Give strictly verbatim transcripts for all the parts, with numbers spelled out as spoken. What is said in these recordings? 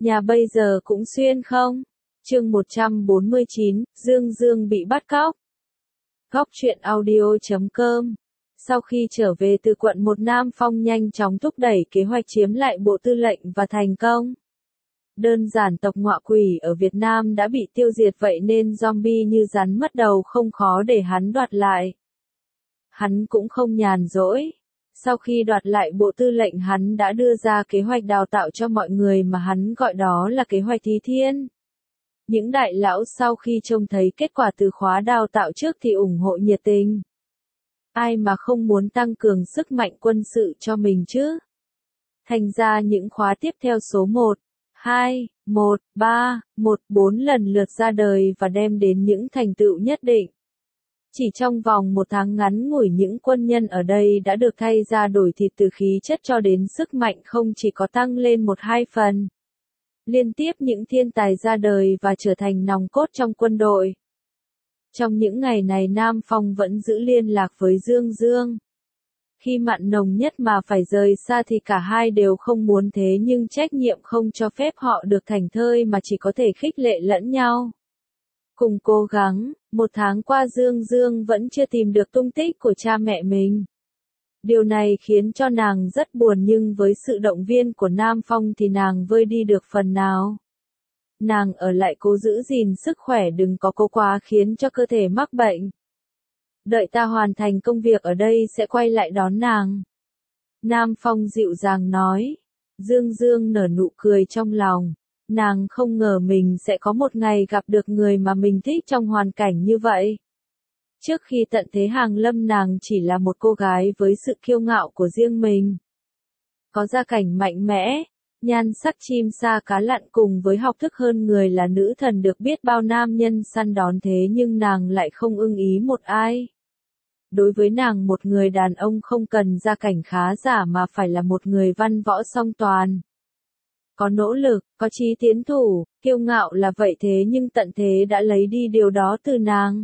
Nhà bây giờ cũng xuyên không? Chương một trăm bốn mươi chín, Dương Dương bị bắt cóc. Góc truyện audio chấm com. Sau khi trở về từ quận một, Nam Phong nhanh chóng thúc đẩy kế hoạch chiếm lại bộ tư lệnh và thành công. Đơn giản tộc ngọa quỷ ở Việt Nam đã bị tiêu diệt, vậy nên zombie như rắn mất đầu không khó để hắn đoạt lại. Hắn cũng không nhàn rỗi. Sau khi đoạt lại bộ tư lệnh, hắn đã đưa ra kế hoạch đào tạo cho mọi người mà hắn gọi đó là kế hoạch Thí Thiên. Những đại lão sau khi trông thấy kết quả từ khóa đào tạo trước thì ủng hộ nhiệt tình. Ai mà không muốn tăng cường sức mạnh quân sự cho mình chứ? Thành ra những khóa tiếp theo số một, hai, một, ba, một, bốn lần lượt ra đời và đem đến những thành tựu nhất định. Chỉ trong vòng một tháng ngắn ngủi, những quân nhân ở đây đã được thay ra đổi thịt, từ khí chất cho đến sức mạnh không chỉ có tăng lên một hai phần. Liên tiếp những thiên tài ra đời và trở thành nòng cốt trong quân đội. Trong những ngày này, Nam Phong vẫn giữ liên lạc với Dương Dương. Khi mặn nồng nhất mà phải rời xa thì cả hai đều không muốn, thế nhưng trách nhiệm không cho phép họ được thảnh thơi mà chỉ có thể khích lệ lẫn nhau. Cùng cố gắng, một tháng qua Dương Dương vẫn chưa tìm được tung tích của cha mẹ mình. Điều này khiến cho nàng rất buồn, nhưng với sự động viên của Nam Phong thì nàng vơi đi được phần nào. Nàng ở lại cố giữ gìn sức khỏe, đừng có cố quá khiến cho cơ thể mắc bệnh. Đợi ta hoàn thành công việc ở đây sẽ quay lại đón nàng. Nam Phong dịu dàng nói. Dương Dương nở nụ cười trong lòng. Nàng không ngờ mình sẽ có một ngày gặp được người mà mình thích trong hoàn cảnh như vậy. Trước khi tận thế hàng lâm, nàng chỉ là một cô gái với sự kiêu ngạo của riêng mình. Có gia cảnh mạnh mẽ, nhan sắc chim sa cá lặn, cùng với học thức hơn người, là nữ thần được biết bao nam nhân săn đón, thế nhưng nàng lại không ưng ý một ai. Đối với nàng, một người đàn ông không cần gia cảnh khá giả mà phải là một người văn võ song toàn. Có nỗ lực, có chí tiến thủ, kiêu ngạo là vậy, thế nhưng tận thế đã lấy đi điều đó từ nàng.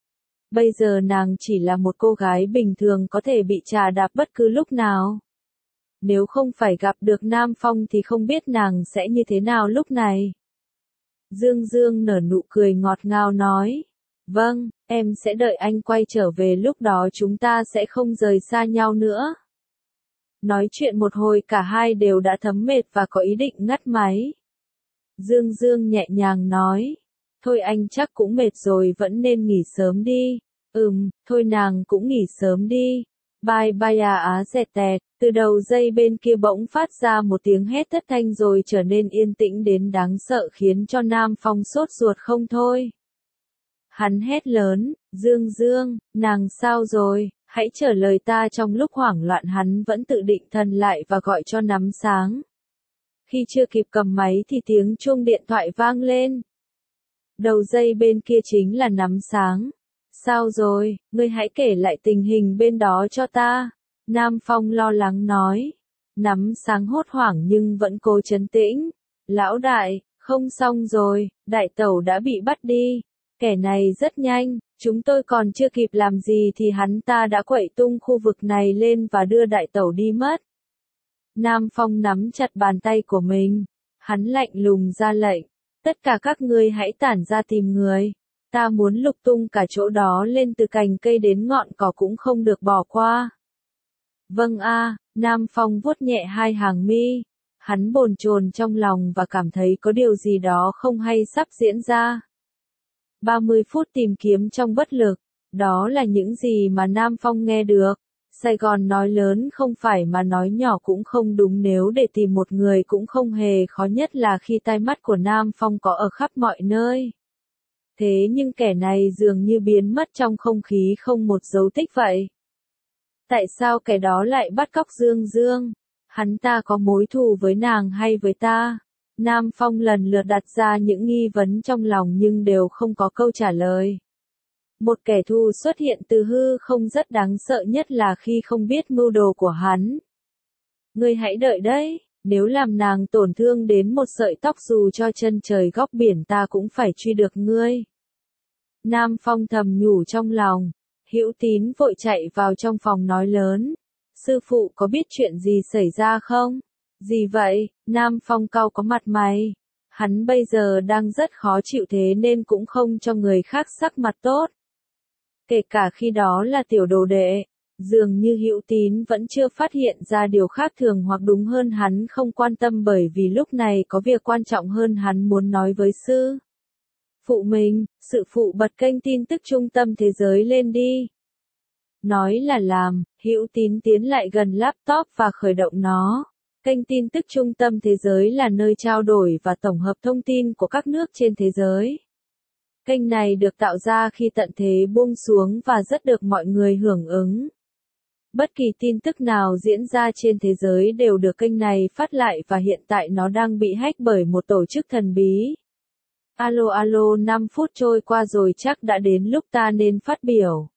Bây giờ nàng chỉ là một cô gái bình thường, có thể bị trà đạp bất cứ lúc nào. Nếu không phải gặp được Nam Phong thì không biết nàng sẽ như thế nào lúc này. Dương Dương nở nụ cười ngọt ngào nói. Vâng, em sẽ đợi anh quay trở về, lúc đó chúng ta sẽ không rời xa nhau nữa. Nói chuyện một hồi cả hai đều đã thấm mệt và có ý định ngắt máy. Dương Dương nhẹ nhàng nói. Thôi anh chắc cũng mệt rồi, vẫn nên nghỉ sớm đi. Ừm, thôi nàng cũng nghỉ sớm đi. Bye bye à á dẹt tẹt. Từ đầu dây bên kia bỗng phát ra một tiếng hét thất thanh rồi trở nên yên tĩnh đến đáng sợ, khiến cho Nam Phong sốt ruột không thôi. Hắn hét lớn, Dương Dương, nàng sao rồi, hãy trả lời ta. Trong lúc hoảng loạn hắn vẫn tự định thần lại và gọi cho Nắm Sáng. Khi chưa kịp cầm máy thì tiếng chuông điện thoại vang lên. Đầu dây bên kia chính là Nắm Sáng. Sao rồi, ngươi hãy kể lại tình hình bên đó cho ta. Nam Phong lo lắng nói. Nắm Sáng hốt hoảng nhưng vẫn cố trấn tĩnh. Lão đại, không xong rồi, đại tẩu đã bị bắt đi. Kẻ này rất nhanh, chúng tôi còn chưa kịp làm gì thì hắn ta đã quậy tung khu vực này lên và đưa đại tẩu đi mất. Nam Phong nắm chặt bàn tay của mình. Hắn lạnh lùng ra lệnh. Tất cả các ngươi hãy tản ra tìm người. Ta muốn lục tung cả chỗ đó lên, từ cành cây đến ngọn cỏ cũng không được bỏ qua. Vâng a, Nam Phong vuốt nhẹ hai hàng mi. Hắn bồn chồn trong lòng và cảm thấy có điều gì đó không hay sắp diễn ra. ba mươi phút tìm kiếm trong bất lực. Đó là những gì mà Nam Phong nghe được. Sài Gòn nói lớn không phải mà nói nhỏ cũng không đúng, nếu để tìm một người cũng không hề khó, nhất là khi tai mắt của Nam Phong có ở khắp mọi nơi. Thế nhưng kẻ này dường như biến mất trong không khí, không một dấu tích vậy. Tại sao kẻ đó lại bắt cóc Dương Dương? Hắn ta có mối thù với nàng hay với ta? Nam Phong lần lượt đặt ra những nghi vấn trong lòng nhưng đều không có câu trả lời. Một kẻ thù xuất hiện từ hư không rất đáng sợ, nhất là khi không biết mưu đồ của hắn. Ngươi hãy đợi đấy, nếu làm nàng tổn thương đến một sợi tóc, dù cho chân trời góc biển ta cũng phải truy được ngươi. Nam Phong thầm nhủ trong lòng. Hữu Tín vội chạy vào trong phòng nói lớn. Sư phụ có biết chuyện gì xảy ra không? Gì vậy? Nam Phong cau có mặt mày. Hắn bây giờ đang rất khó chịu thế nên cũng không cho người khác sắc mặt tốt. Kể cả khi đó là tiểu đồ đệ, dường như Hữu Tín vẫn chưa phát hiện ra điều khác thường, hoặc đúng hơn hắn không quan tâm, bởi vì lúc này có việc quan trọng hơn hắn muốn nói với sư phụ mình. Sự phụ bật kênh tin tức trung tâm thế giới lên đi. Nói là làm, Hữu Tín tiến lại gần laptop và khởi động nó. Kênh tin tức trung tâm thế giới là nơi trao đổi và tổng hợp thông tin của các nước trên thế giới. Kênh này được tạo ra khi tận thế buông xuống và rất được mọi người hưởng ứng. Bất kỳ tin tức nào diễn ra trên thế giới đều được kênh này phát lại, và hiện tại nó đang bị hack bởi một tổ chức thần bí. Alo alo, năm phút trôi qua rồi, chắc đã đến lúc ta nên phát biểu.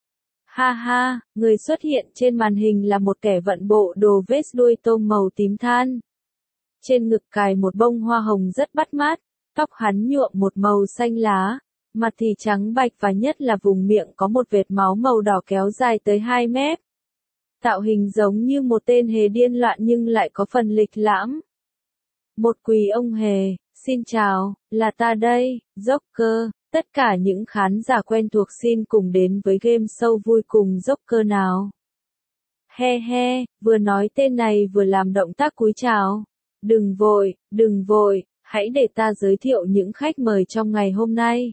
Ha ha, người xuất hiện trên màn hình là một kẻ vận bộ đồ vest đuôi tôm màu tím than. Trên ngực cài một bông hoa hồng rất bắt mắt, tóc hắn nhuộm một màu xanh lá, mặt thì trắng bạch và nhất là vùng miệng có một vệt máu màu đỏ kéo dài tới hai mét. Tạo hình giống như một tên hề điên loạn nhưng lại có phần lịch lãm. Một quý ông hề, xin chào, là ta đây, Joker. Tất cả những khán giả quen thuộc xin cùng đến với game show vui cùng Joker nào. He he, vừa nói tên này vừa làm động tác cúi chào. Đừng vội, đừng vội, hãy để ta giới thiệu những khách mời trong ngày hôm nay.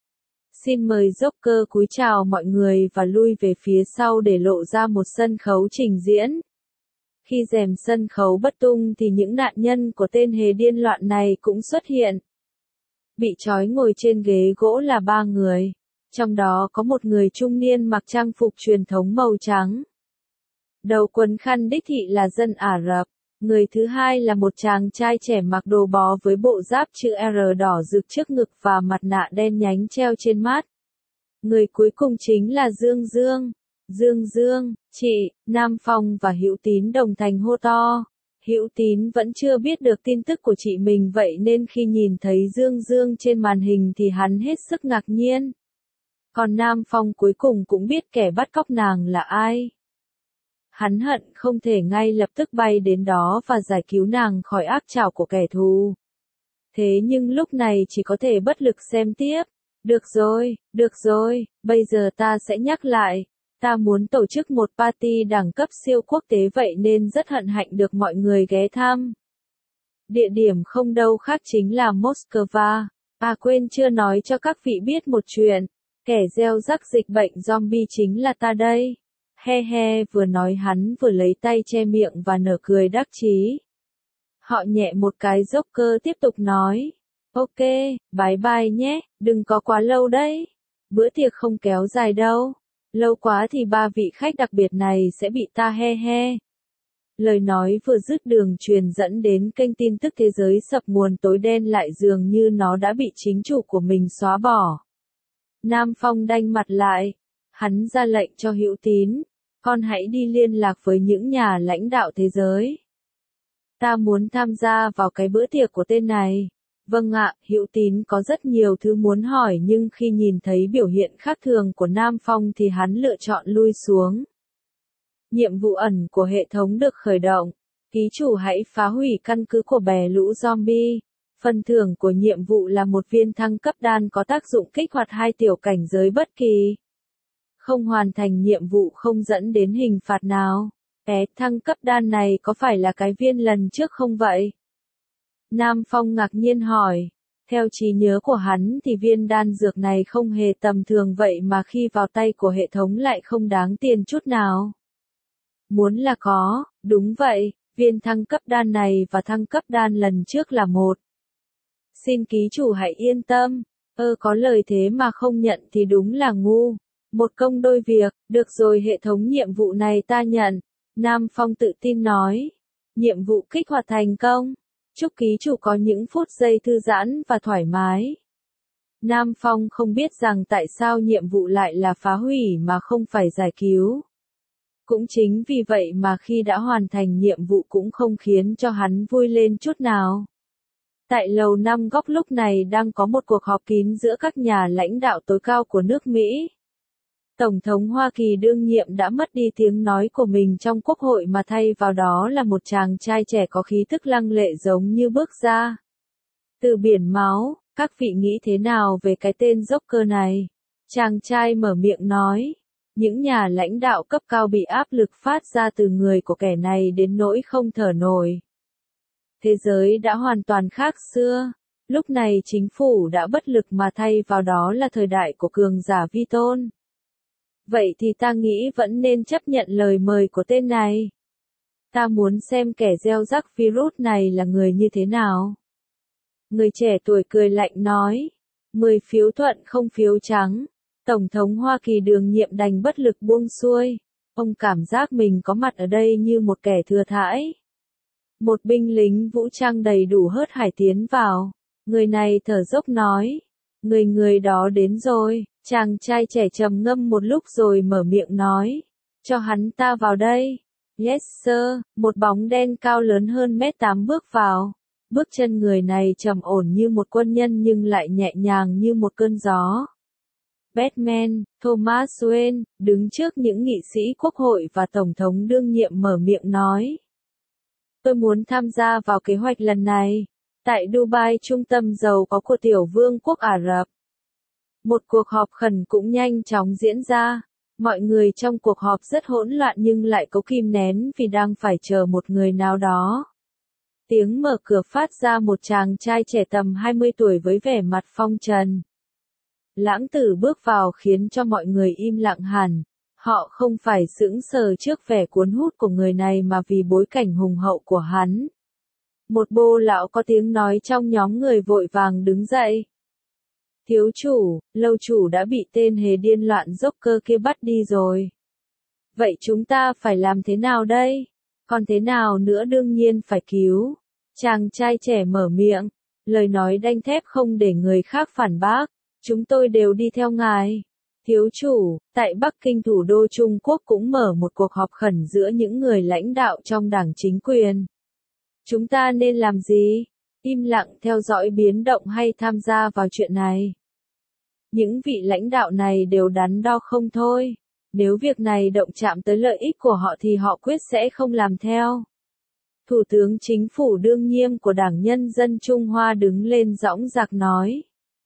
Xin mời Joker cúi chào mọi người và lui về phía sau để lộ ra một sân khấu trình diễn. Khi rèm sân khấu bất tung thì những nạn nhân của tên hề điên loạn này cũng xuất hiện. Bị trói ngồi trên ghế gỗ là ba người, trong đó có một người trung niên mặc trang phục truyền thống màu trắng. Đầu quấn khăn đích thị là dân Ả Rập. Người thứ hai là một chàng trai trẻ mặc đồ bó với bộ giáp chữ R đỏ rực trước ngực và mặt nạ đen nhánh treo trên mắt. Người cuối cùng chính là Dương Dương. Dương Dương, chị, Nam Phong và Hữu Tín đồng thanh hô to. Hữu Tín vẫn chưa biết được tin tức của chị mình, vậy nên khi nhìn thấy Dương Dương trên màn hình thì hắn hết sức ngạc nhiên. Còn Nam Phong cuối cùng cũng biết kẻ bắt cóc nàng là ai. Hắn hận không thể ngay lập tức bay đến đó và giải cứu nàng khỏi ác trảo của kẻ thù. Thế nhưng lúc này chỉ có thể bất lực xem tiếp. Được rồi, được rồi, bây giờ ta sẽ nhắc lại. Ta muốn tổ chức một party đẳng cấp siêu quốc tế, vậy nên rất hân hạnh được mọi người ghé thăm. Địa điểm không đâu khác chính là Moscow. À quên chưa nói cho các vị biết một chuyện. Kẻ gieo rắc dịch bệnh zombie chính là ta đây. He he, vừa nói hắn vừa lấy tay che miệng và nở cười đắc chí. Họ nhẹ một cái, Joker tiếp tục nói. Ok, bye bye nhé, đừng có quá lâu đấy. Bữa tiệc không kéo dài đâu. Lâu quá thì ba vị khách đặc biệt này sẽ bị ta he he. Lời nói vừa dứt, đường truyền dẫn đến kênh tin tức thế giới sập nguồn tối đen lại, dường như nó đã bị chính chủ của mình xóa bỏ. Nam Phong đanh mặt lại. Hắn ra lệnh cho Hữu Tín. Con hãy đi liên lạc với những nhà lãnh đạo thế giới. Ta muốn tham gia vào cái bữa tiệc của tên này. Vâng ạ, Hữu Tín có rất nhiều thứ muốn hỏi, nhưng khi nhìn thấy biểu hiện khác thường của Nam Phong thì hắn lựa chọn lui xuống. Nhiệm vụ ẩn của hệ thống được khởi động. Ký chủ hãy phá hủy căn cứ của bè lũ zombie. Phần thưởng của nhiệm vụ là một viên thăng cấp đan có tác dụng kích hoạt hai tiểu cảnh giới bất kỳ. Không hoàn thành nhiệm vụ không dẫn đến hình phạt nào. Bé, thăng cấp đan này có phải là cái viên lần trước không vậy? Nam Phong ngạc nhiên hỏi. Theo trí nhớ của hắn thì viên đan dược này không hề tầm thường, vậy mà khi vào tay của hệ thống lại không đáng tiền chút nào. Muốn là có, đúng vậy, viên thăng cấp đan này và thăng cấp đan lần trước là một. Xin ký chủ hãy yên tâm, ơ có lời thế mà không nhận thì đúng là ngu. Một công đôi việc, được rồi, hệ thống nhiệm vụ này ta nhận. Nam Phong tự tin nói. Nhiệm vụ kích hoạt thành công. Chúc ký chủ có những phút giây thư giãn và thoải mái. Nam Phong không biết rằng tại sao nhiệm vụ lại là phá hủy mà không phải giải cứu. Cũng chính vì vậy mà khi đã hoàn thành nhiệm vụ cũng không khiến cho hắn vui lên chút nào. Tại lầu năm góc lúc này đang có một cuộc họp kín giữa các nhà lãnh đạo tối cao của nước Mỹ. Tổng thống Hoa Kỳ đương nhiệm đã mất đi tiếng nói của mình trong quốc hội mà thay vào đó là một chàng trai trẻ có khí tức lăng lệ giống như bước ra từ biển máu. Các vị nghĩ thế nào về cái tên Joker này? Chàng trai mở miệng nói. Những nhà lãnh đạo cấp cao bị áp lực phát ra từ người của kẻ này đến nỗi không thở nổi. Thế giới đã hoàn toàn khác xưa. Lúc này chính phủ đã bất lực mà thay vào đó là thời đại của cường giả vi tôn. Vậy thì ta nghĩ vẫn nên chấp nhận lời mời của tên này. Ta muốn xem kẻ gieo rắc virus này là người như thế nào. Người trẻ tuổi cười lạnh nói. Mười phiếu thuận không phiếu trắng. Tổng thống Hoa Kỳ đương nhiệm đành bất lực buông xuôi. Ông cảm giác mình có mặt ở đây như một kẻ thừa thãi. Một binh lính vũ trang đầy đủ hớt hải tiến vào. Người này thở dốc nói. Người người đó đến rồi. Chàng trai trẻ trầm ngâm một lúc rồi mở miệng nói. Cho hắn ta vào đây. Yes sir. Một bóng đen cao lớn hơn mét tám bước vào. Bước chân người này trầm ổn như một quân nhân nhưng lại nhẹ nhàng như một cơn gió. Batman, Thomas Wayne, đứng trước những nghị sĩ quốc hội và tổng thống đương nhiệm mở miệng nói. Tôi muốn tham gia vào kế hoạch lần này. Tại Dubai, trung tâm giàu có của tiểu vương quốc Ả Rập. Một cuộc họp khẩn cũng nhanh chóng diễn ra. Mọi người trong cuộc họp rất hỗn loạn nhưng lại cố kìm nén vì đang phải chờ một người nào đó. Tiếng mở cửa phát ra một chàng trai trẻ tầm hai mươi tuổi với vẻ mặt phong trần. Lãng tử bước vào khiến cho mọi người im lặng hẳn. Họ không phải sững sờ trước vẻ cuốn hút của người này mà vì bối cảnh hùng hậu của hắn. Một bô lão có tiếng nói trong nhóm người vội vàng đứng dậy. Thiếu chủ, lâu chủ đã bị tên hề điên loạn Joker kia bắt đi rồi. Vậy chúng ta phải làm thế nào đây? Còn thế nào nữa đương nhiên phải cứu. Chàng trai trẻ mở miệng. Lời nói đanh thép không để người khác phản bác. Chúng tôi đều đi theo ngài. Thiếu chủ, tại Bắc Kinh thủ đô Trung Quốc cũng mở một cuộc họp khẩn giữa những người lãnh đạo trong đảng chính quyền. Chúng ta nên làm gì? Im lặng theo dõi biến động hay tham gia vào chuyện này? Những vị lãnh đạo này đều đắn đo không thôi. Nếu việc này động chạm tới lợi ích của họ thì họ quyết sẽ không làm theo. Thủ tướng chính phủ đương nhiệm của Đảng Nhân dân Trung Hoa đứng lên dõng dạc nói.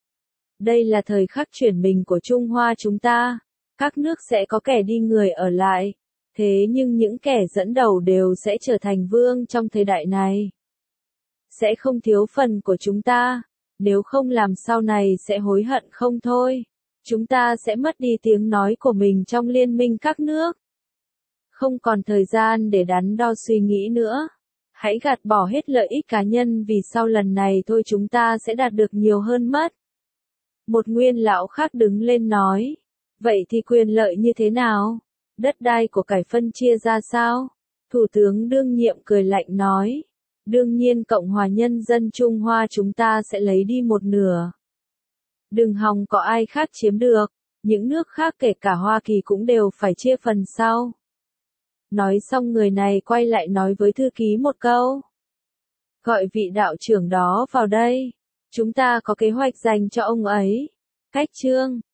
Đây là thời khắc chuyển mình của Trung Hoa chúng ta. Các nước sẽ có kẻ đi người ở lại. Thế nhưng những kẻ dẫn đầu đều sẽ trở thành vương trong thời đại này. Sẽ không thiếu phần của chúng ta. Nếu không làm sau này sẽ hối hận không thôi. Chúng ta sẽ mất đi tiếng nói của mình trong liên minh các nước. Không còn thời gian để đắn đo suy nghĩ nữa. Hãy gạt bỏ hết lợi ích cá nhân vì sau lần này thôi chúng ta sẽ đạt được nhiều hơn mất. Một nguyên lão khác đứng lên nói. Vậy thì quyền lợi như thế nào? Đất đai của cải phân chia ra sao? Thủ tướng đương nhiệm cười lạnh nói. Đương nhiên Cộng hòa Nhân dân Trung Hoa chúng ta sẽ lấy đi một nửa. Đừng hòng có ai khác chiếm được. Những nước khác kể cả Hoa Kỳ cũng đều phải chia phần sau. Nói xong người này quay lại nói với thư ký một câu. Gọi vị đạo trưởng đó vào đây. Chúng ta có kế hoạch dành cho ông ấy. Cách chương